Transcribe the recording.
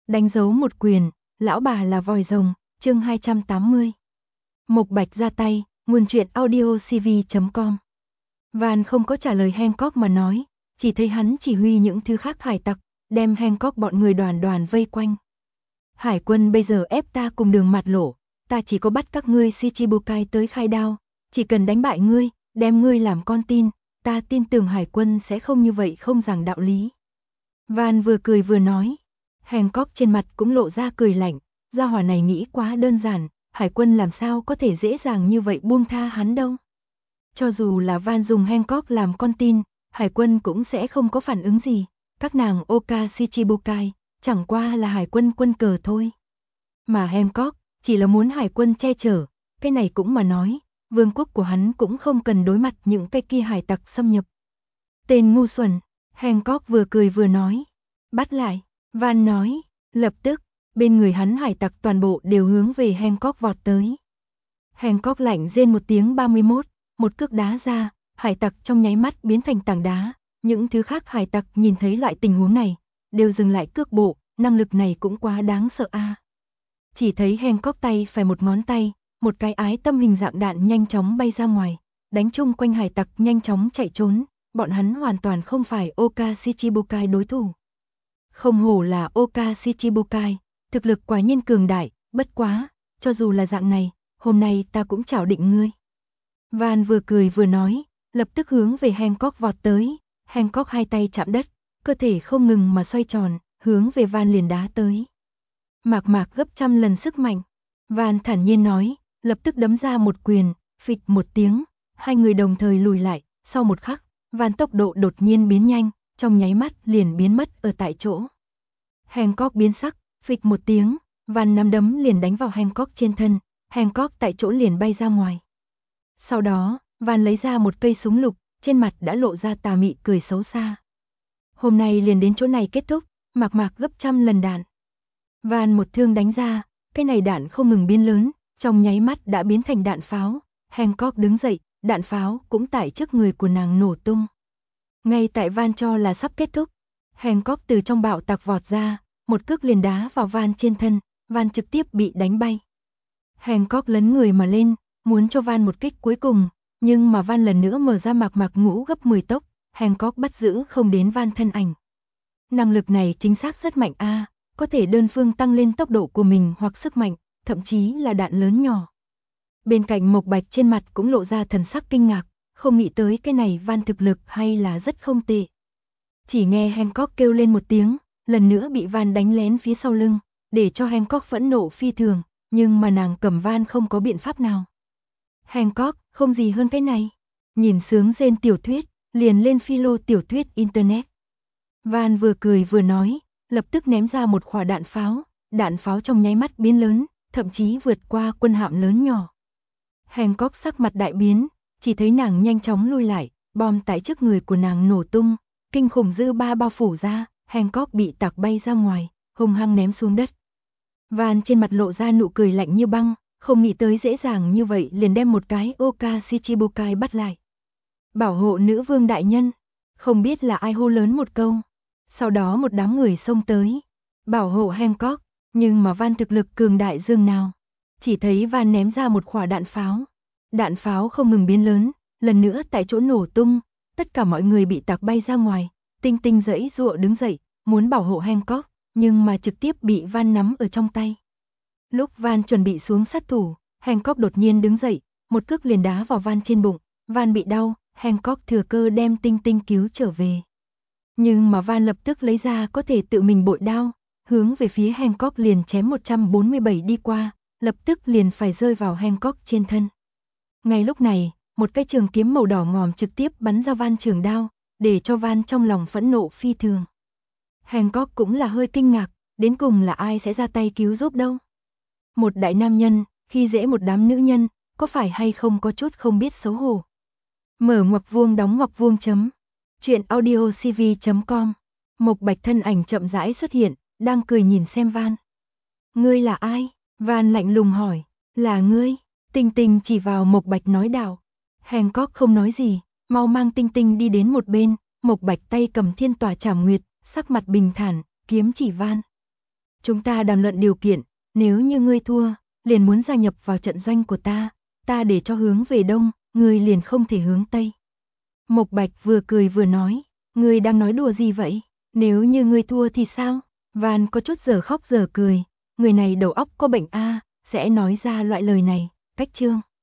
Đánh dấu một quyền, lão bà là vòi rồng, chương 280. Mộc Bạch ra tay, nguồn truyện audio cv.com. Van không có trả lời Hancock mà nói, chỉ thấy hắn chỉ huy những thứ khác hải tặc, đem Hancock bọn người đoàn đoàn vây quanh. Hải quân bây giờ ép ta cùng đường mặt lộ, ta chỉ có bắt các ngươi Shichibukai tới khai đao, chỉ cần đánh bại ngươi, đem ngươi làm con tin, ta tin tưởng hải quân sẽ không như vậy không giảng đạo lý. Van vừa cười vừa nói. Hancock trên mặt cũng lộ ra cười lạnh, gia hỏa này nghĩ quá đơn giản, hải quân làm sao có thể dễ dàng như vậy buông tha hắn đâu. Cho dù là Van dùng Hancock làm con tin, hải quân cũng sẽ không có phản ứng gì, các nàng Oka Shichibukai, chẳng qua là hải quân quân cờ thôi. Mà Hancock, chỉ là muốn hải quân che chở, cái này cũng mà nói, vương quốc của hắn cũng không cần đối mặt những cái kia hải tặc xâm nhập. Tên ngu xuẩn, Hancock vừa cười vừa nói, bắt lại. Van nói, lập tức, bên người hắn hải tặc toàn bộ đều hướng về Hancock vọt tới. Hancock lạnh rên một tiếng 31, một cước đá ra, hải tặc trong nháy mắt biến thành tảng đá, những thứ khác hải tặc nhìn thấy loại tình huống này, đều dừng lại cước bộ, năng lực này cũng quá đáng sợ a. Chỉ thấy Hancock tay phải một ngón tay, một cái ái tâm hình dạng đạn nhanh chóng bay ra ngoài, đánh chung quanh hải tặc nhanh chóng chạy trốn, bọn hắn hoàn toàn không phải Oka Shichibukai đối thủ. Không hổ là Oka Shichibukai, thực lực quả nhiên cường đại, bất quá, cho dù là dạng này, hôm nay ta cũng chảo định ngươi. Van vừa cười vừa nói, lập tức hướng về Hancock vọt tới, Hancock hai tay chạm đất, cơ thể không ngừng mà xoay tròn, hướng về Van liền đá tới. Mạc mạc gấp trăm lần sức mạnh, Van thản nhiên nói, lập tức đấm ra một quyền, phịch một tiếng, hai người đồng thời lùi lại, sau một khắc, Van tốc độ đột nhiên biến nhanh, trong nháy mắt liền biến mất ở tại chỗ. Hancock biến sắc, phịch một tiếng, Van nắm đấm liền đánh vào Hancock trên thân, Hancock tại chỗ liền bay ra ngoài. Sau đó, Van lấy ra một cây súng lục, trên mặt đã lộ ra tà mị cười xấu xa. Hôm nay liền đến chỗ này kết thúc, mạc mạc gấp trăm lần đạn. Van một thương đánh ra, cái này đạn không ngừng biến lớn, trong nháy mắt đã biến thành đạn pháo. Hancock đứng dậy, đạn pháo cũng tại trước người của nàng nổ tung. Ngay tại Van cho là sắp kết thúc, Hancock từ trong bạo tạc vọt ra, một cước liền đá vào Van trên thân, Van trực tiếp bị đánh bay. Hancock lấn người mà lên, muốn cho Van một kích cuối cùng, nhưng mà Van lần nữa mở ra mạc mạc ngũ gấp 10 tốc, Hancock bắt giữ không đến Van thân ảnh. Năng lực này chính xác rất mạnh a, có thể đơn phương tăng lên tốc độ của mình hoặc sức mạnh, thậm chí là đạn lớn nhỏ. Bên cạnh Mộc Bạch trên mặt cũng lộ ra thần sắc kinh ngạc, không nghĩ tới cái này Van thực lực hay là rất không tệ. Chỉ nghe Hancock kêu lên một tiếng, lần nữa bị Van đánh lén phía sau lưng, để cho Hancock phẫn nộ phi thường, nhưng mà nàng cầm Van không có biện pháp nào. Hancock, không gì hơn cái này. Nhìn sướng rên tiểu thuyết, liền lên philo tiểu thuyết internet. Van vừa cười vừa nói, lập tức ném ra một quả đạn pháo trong nháy mắt biến lớn, thậm chí vượt qua quân hạm lớn nhỏ. Hancock sắc mặt đại biến, chỉ thấy nàng nhanh chóng lui lại, bom tại trước người của nàng nổ tung, kinh khủng dư ba bao phủ ra, Hancock bị tạc bay ra ngoài, hung hăng ném xuống đất. Van trên mặt lộ ra nụ cười lạnh như băng, không nghĩ tới dễ dàng như vậy liền đem một cái Oka Shichibukai bắt lại. Bảo hộ nữ vương đại nhân, không biết là ai hô lớn một câu. Sau đó một đám người xông tới, bảo hộ Hancock, nhưng mà Van thực lực cường đại dường nào. Chỉ thấy Van ném ra một quả đạn pháo không ngừng biến lớn, lần nữa tại chỗ nổ tung, tất cả mọi người bị tạc bay ra ngoài, Tinh Tinh giãy giụa đứng dậy, muốn bảo hộ Hancock, nhưng mà trực tiếp bị Van nắm ở trong tay. Lúc Van chuẩn bị xuống sát thủ, Hancock đột nhiên đứng dậy, một cước liền đá vào Van trên bụng, Van bị đau, Hancock thừa cơ đem Tinh Tinh cứu trở về. Nhưng mà Van lập tức lấy ra có thể tự mình bội đao, hướng về phía Hancock liền chém 147 đi qua, lập tức liền phải rơi vào Hancock trên thân. Ngay lúc này, một cái trường kiếm màu đỏ ngòm trực tiếp bắn ra Van trường đao, để cho Van trong lòng phẫn nộ phi thường. Hancock cũng là hơi kinh ngạc, đến cùng là ai sẽ ra tay cứu giúp đâu. Một đại nam nhân, khi dễ một đám nữ nhân, có phải hay không có chút không biết xấu hổ. Mở ngoặc vuông đóng ngoặc vuông chấm. Chuyện audio cv.com. Mộc Bạch thân ảnh chậm rãi xuất hiện, đang cười nhìn xem Van. Ngươi là ai? Van lạnh lùng hỏi. Là ngươi. Tinh Tinh chỉ vào Mộc Bạch nói đạo. Hancock không nói gì, mau mang Tinh Tinh đi đến một bên, Mộc Bạch tay cầm thiên tỏa trảm nguyệt, sắc mặt bình thản, kiếm chỉ Van. Chúng ta đàm luận điều kiện, nếu như ngươi thua, liền muốn gia nhập vào trận doanh của ta để cho hướng về đông, ngươi liền không thể hướng tây. Mộc Bạch vừa cười vừa nói, ngươi đang nói đùa gì vậy? Nếu như ngươi thua thì sao? Van có chút giờ khóc giờ cười, người này đầu óc có bệnh a, sẽ nói ra loại lời này, cách trương.